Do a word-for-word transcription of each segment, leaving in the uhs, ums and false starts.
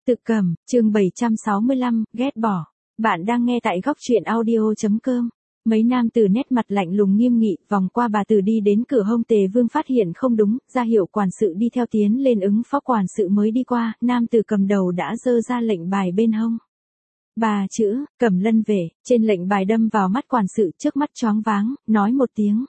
Tự Cầm, chương bảy trăm sáu mươi lăm, ghét bỏ. Bạn đang nghe tại góc truyện audio chấm com. Mấy nam tử nét mặt lạnh lùng nghiêm nghị, vòng qua bà tử đi đến cửa hông. Tề Vương phát hiện không đúng, ra hiệu quản sự đi theo tiến lên ứng phó. Quản sự mới đi qua, nam tử cầm đầu đã giơ ra lệnh bài bên hông. Ba chữ, Cẩm Lân Vệ, trên lệnh bài đâm vào mắt quản sự, trước mắt choáng váng, nói một tiếng.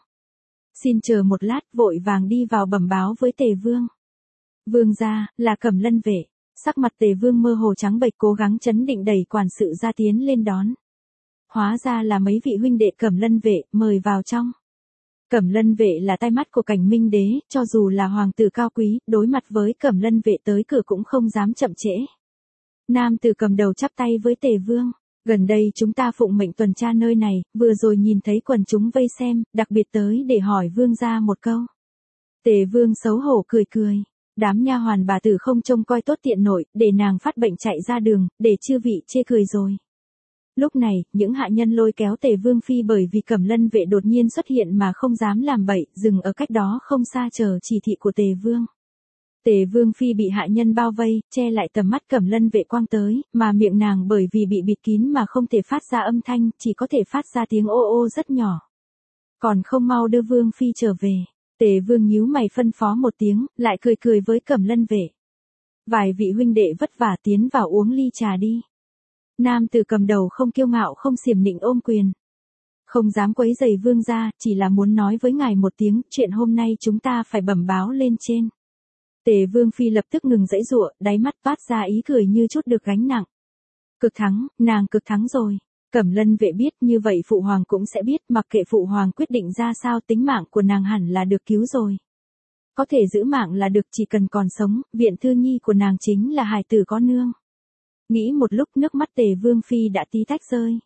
Xin chờ một lát, vội vàng đi vào bẩm báo với Tề Vương. Vương gia, là Cẩm Lân Vệ. Sắc mặt Tề Vương mơ hồ trắng bệch, cố gắng chấn định đẩy quản sự ra tiến lên đón. Hóa ra là mấy vị huynh đệ Cẩm Lân Vệ, mời vào trong. Cẩm Lân Vệ là tai mắt của Cảnh Minh Đế, cho dù là hoàng tử cao quý, đối mặt với Cẩm Lân Vệ tới cửa cũng không dám chậm trễ. Nam tử cầm đầu chắp tay với Tề Vương. Gần đây chúng ta phụng mệnh tuần tra nơi này, vừa rồi nhìn thấy quần chúng vây xem, đặc biệt tới để hỏi vương gia một câu. Tề Vương xấu hổ cười cười. Đám nha hoàn bà tử không trông coi tốt tiện nội, để nàng phát bệnh chạy ra đường, để chư vị chê cười rồi. Lúc này, những hạ nhân lôi kéo Tề Vương phi bởi vì Cẩm Lân Vệ đột nhiên xuất hiện mà không dám làm bậy, dừng ở cách đó không xa chờ chỉ thị của Tề Vương. Tề Vương phi bị hạ nhân bao vây, che lại tầm mắt Cẩm Lân Vệ quang tới, mà miệng nàng bởi vì bị bịt kín mà không thể phát ra âm thanh, chỉ có thể phát ra tiếng ô ô rất nhỏ. Còn không mau đưa Vương phi trở về. Tề Vương nhíu mày phân phó một tiếng, lại cười cười với Cẩm Lân Vệ. Vài vị huynh đệ vất vả tiến vào uống ly trà đi. Nam tử cầm đầu không kiêu ngạo không xiểm nịnh ôm quyền. Không dám quấy rầy vương gia, chỉ là muốn nói với ngài một tiếng, chuyện hôm nay chúng ta phải bẩm báo lên trên. Tề Vương phi lập tức ngừng giãy giụa, đáy mắt toát ra ý cười như chút được gánh nặng. Cực thắng, nàng cực thắng rồi. Cẩm Lân Vệ biết như vậy phụ hoàng cũng sẽ biết, mặc kệ phụ hoàng quyết định ra sao, tính mạng của nàng hẳn là được cứu rồi. Có thể giữ mạng là được, chỉ cần còn sống, viện thư nhi của nàng chính là hài tử có nương. Nghĩ một lúc, nước mắt Tề Vương phi đã tí tách rơi.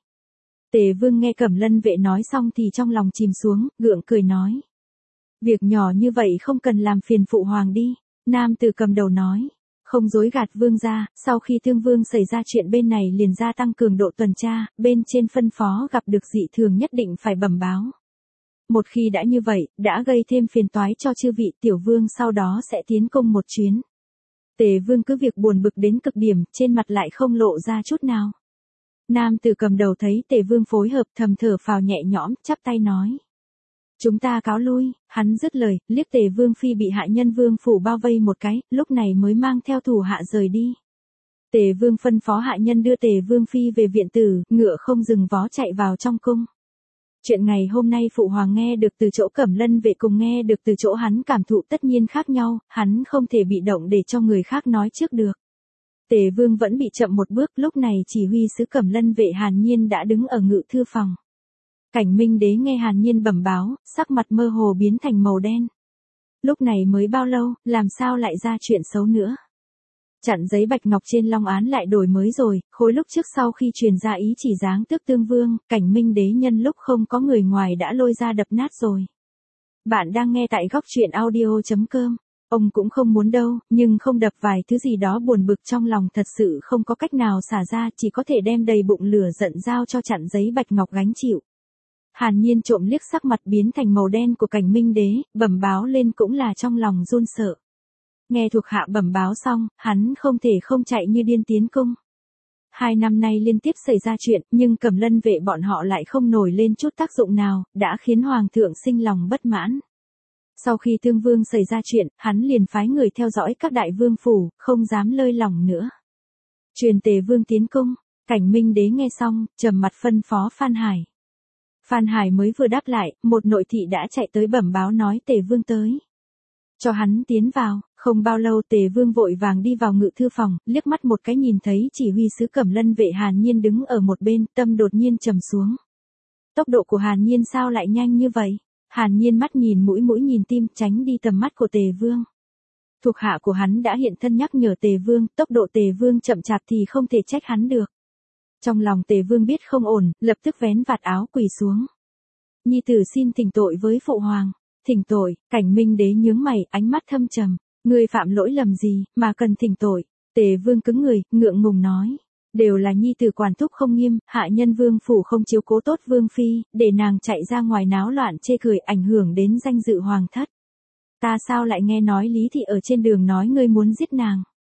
Tề Vương nghe Cẩm Lân Vệ nói xong thì trong lòng chìm xuống, gượng cười nói. Việc nhỏ như vậy không cần làm phiền phụ hoàng đi. Nam tử cầm đầu nói. Không dối gạt vương gia, sau khi Thương Vương xảy ra chuyện bên này liền gia tăng cường độ tuần tra, bên trên phân phó gặp được dị thường nhất định phải bẩm báo. Một khi đã như vậy, đã gây thêm phiền toái cho chư vị, tiểu vương sau đó sẽ tiến công một chuyến. Tề Vương cứ việc buồn bực đến cực điểm, trên mặt lại không lộ ra chút nào. Nam tử cầm đầu thấy Tề Vương phối hợp, thầm thở phào nhẹ nhõm, chắp tay nói. Chúng ta cáo lui. Hắn dứt lời, liếc Tề Vương phi bị hạ nhân vương phủ bao vây một cái, lúc này mới mang theo thủ hạ rời đi. Tề Vương phân phó hạ nhân đưa Tề Vương phi về viện tử, ngựa không dừng vó chạy vào trong cung. Chuyện ngày hôm nay phụ hoàng nghe được từ chỗ Cẩm Lân Vệ cùng nghe được từ chỗ hắn cảm thụ tất nhiên khác nhau, hắn không thể bị động để cho người khác nói trước được. Tề Vương vẫn bị chậm một bước, lúc này chỉ huy sứ Cẩm Lân Vệ Hàn Nhiên đã đứng ở ngự thư phòng. Cảnh Minh Đế nghe Hàn Nhiên bẩm báo, sắc mặt mơ hồ biến thành màu đen. Lúc này mới bao lâu, làm sao lại ra chuyện xấu nữa? Chặn giấy bạch ngọc trên long án lại đổi mới rồi, khối lúc trước sau khi truyền ra ý chỉ giáng tước tương vương, Cảnh Minh Đế nhân lúc không có người ngoài đã lôi ra đập nát rồi. Bạn đang nghe tại góc truyện audio chấm com. Ông cũng không muốn đâu, nhưng không đập vài thứ gì đó buồn bực trong lòng thật sự không có cách nào xả ra, chỉ có thể đem đầy bụng lửa giận giao cho chặn giấy bạch ngọc gánh chịu. Hàn Nhiên trộm liếc sắc mặt biến thành màu đen của Cảnh Minh Đế, bẩm báo lên cũng là trong lòng run sợ. Nghe thuộc hạ bẩm báo xong, hắn không thể không chạy như điên tiến cung. Hai năm nay liên tiếp xảy ra chuyện, nhưng Cẩm Lân Vệ bọn họ lại không nổi lên chút tác dụng nào, đã khiến hoàng thượng sinh lòng bất mãn. Sau khi Thương Vương xảy ra chuyện, hắn liền phái người theo dõi các đại vương phủ, không dám lơi lỏng nữa. Truyền Tề Vương tiến cung. Cảnh Minh Đế nghe xong, trầm mặt phân phó Phan Hải. Phan Hải mới vừa đáp lại, một nội thị đã chạy tới bẩm báo nói Tề Vương tới. Cho hắn tiến vào. Không bao lâu Tề Vương vội vàng đi vào ngự thư phòng, liếc mắt một cái nhìn thấy chỉ huy sứ Cẩm Lân Vệ Hàn Nhiên đứng ở một bên, tâm đột nhiên trầm xuống. Tốc độ của Hàn Nhiên sao lại nhanh như vậy? Hàn Nhiên mắt nhìn mũi mũi nhìn tim, tránh đi tầm mắt của Tề Vương. Thuộc hạ của hắn đã hiện thân nhắc nhở Tề Vương, tốc độ Tề Vương chậm chạp thì không thể trách hắn được. Trong lòng Tề Vương biết không ổn, lập tức vén vạt áo quỳ xuống. Nhi tử xin thỉnh tội với phụ hoàng. Thỉnh tội. Cảnh Minh Đế nhướng mày, ánh mắt thâm trầm. Ngươi phạm lỗi lầm gì, mà cần thỉnh tội? Tề Vương cứng người, ngượng ngùng nói. Đều là nhi tử quản thúc không nghiêm, hạ nhân vương phủ không chiếu cố tốt vương phi, để nàng chạy ra ngoài náo loạn chê cười ảnh hưởng đến danh dự hoàng thất. Ta sao lại nghe nói Lý Thị ở trên đường nói ngươi muốn giết nàng?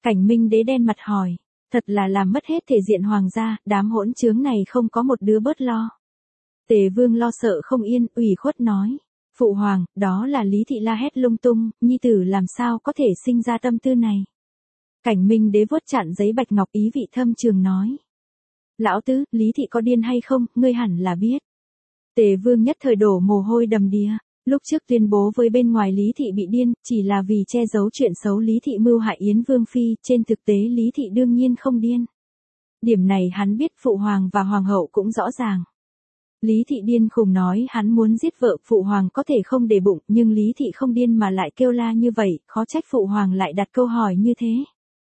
Cảnh Minh Đế đen mặt hỏi, thật là làm mất hết thể diện hoàng gia, đám hỗn trướng này không có một đứa bớt lo. Tề Vương lo sợ không yên, ủy khuất nói, phụ hoàng, đó là Lý Thị la hét lung tung, nhi tử làm sao có thể sinh ra tâm tư này. Cảnh Minh Đế vuốt chặn giấy bạch ngọc ý vị thâm trường nói, lão tứ, Lý Thị có điên hay không, ngươi hẳn là biết. Tề Vương nhất thời đổ mồ hôi đầm đìa, lúc trước tuyên bố với bên ngoài Lý Thị bị điên, chỉ là vì che giấu chuyện xấu Lý Thị mưu hại Yến Vương Phi, trên thực tế Lý Thị đương nhiên không điên. Điểm này hắn biết phụ hoàng và hoàng hậu cũng rõ ràng. Lý Thị điên khùng nói hắn muốn giết vợ, phụ hoàng có thể không để bụng, nhưng Lý Thị không điên mà lại kêu la như vậy, khó trách phụ hoàng lại đặt câu hỏi như thế.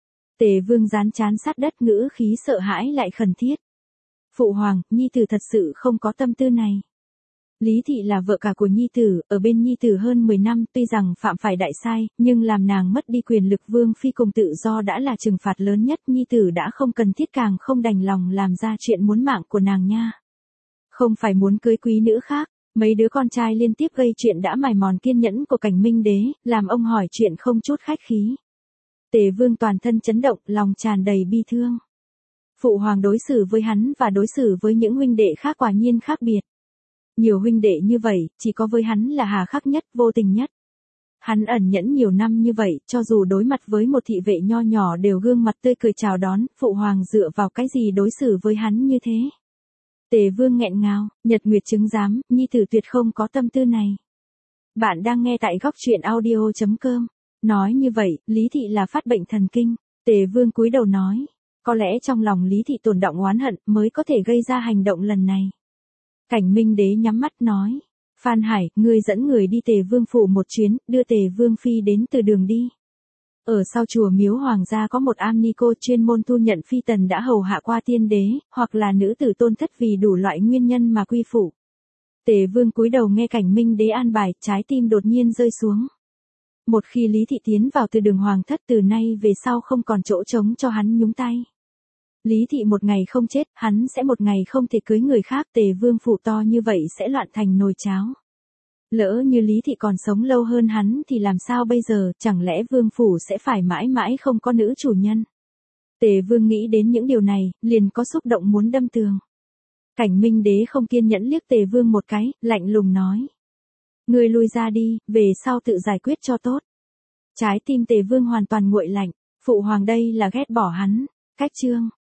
Tề Vương dán chán sát đất, ngữ khí sợ hãi lại khẩn thiết. Phụ hoàng, nhi tử thật sự không có tâm tư này. Lý Thị là vợ cả của nhi tử, ở bên nhi tử hơn mười năm, tuy rằng phạm phải đại sai, nhưng làm nàng mất đi quyền lực Vương Phi cùng tự do đã là trừng phạt lớn nhất, nhi tử đã không cần thiết càng không đành lòng làm ra chuyện muốn mạng của nàng nha. Không phải muốn cưới quý nữ khác, mấy đứa con trai liên tiếp gây chuyện đã mài mòn kiên nhẫn của Cảnh Minh Đế, làm ông hỏi chuyện không chút khách khí. Tề Vương toàn thân chấn động, lòng tràn đầy bi thương. Phụ hoàng đối xử với hắn và đối xử với những huynh đệ khác quả nhiên khác biệt. Nhiều huynh đệ như vậy, chỉ có với hắn là hà khắc nhất, vô tình nhất. Hắn ẩn nhẫn nhiều năm như vậy, cho dù đối mặt với một thị vệ nho nhỏ đều gương mặt tươi cười chào đón, phụ hoàng dựa vào cái gì đối xử với hắn như thế. Tề Vương nghẹn ngào, nhật nguyệt chứng giám, nhi tử tuyệt không có tâm tư này. Bạn đang nghe tại góc truyện audio chấm com. Nói như vậy, Lý Thị là phát bệnh thần kinh. Tề Vương cúi đầu nói, có lẽ trong lòng Lý Thị tồn đọng oán hận mới có thể gây ra hành động lần này. Cảnh Minh Đế nhắm mắt nói, Phan Hải, ngươi dẫn người đi Tề Vương phủ một chuyến, đưa Tề Vương Phi đến từ đường đi. Ở sau chùa miếu hoàng gia có một am ni cô chuyên môn thu nhận phi tần đã hầu hạ qua tiên đế, hoặc là nữ tử tôn thất vì đủ loại nguyên nhân mà quy phủ. Tề Vương cúi đầu nghe Cảnh Minh Đế an bài, trái tim đột nhiên rơi xuống. Một khi Lý Thị tiến vào từ đường hoàng thất, từ nay về sau không còn chỗ trống cho hắn nhúng tay. Lý Thị một ngày không chết, hắn sẽ một ngày không thể cưới người khác, Tề Vương phủ to như vậy sẽ loạn thành nồi cháo. Lỡ như Lý Thị còn sống lâu hơn hắn thì làm sao bây giờ, chẳng lẽ Vương phủ sẽ phải mãi mãi không có nữ chủ nhân. Tề Vương nghĩ đến những điều này, liền có xúc động muốn đâm tường. Cảnh Minh Đế không kiên nhẫn liếc Tề Vương một cái, lạnh lùng nói. Ngươi lui ra đi, về sau tự giải quyết cho tốt. Trái tim Tề Vương hoàn toàn nguội lạnh, phụ hoàng đây là ghét bỏ hắn. Cách chương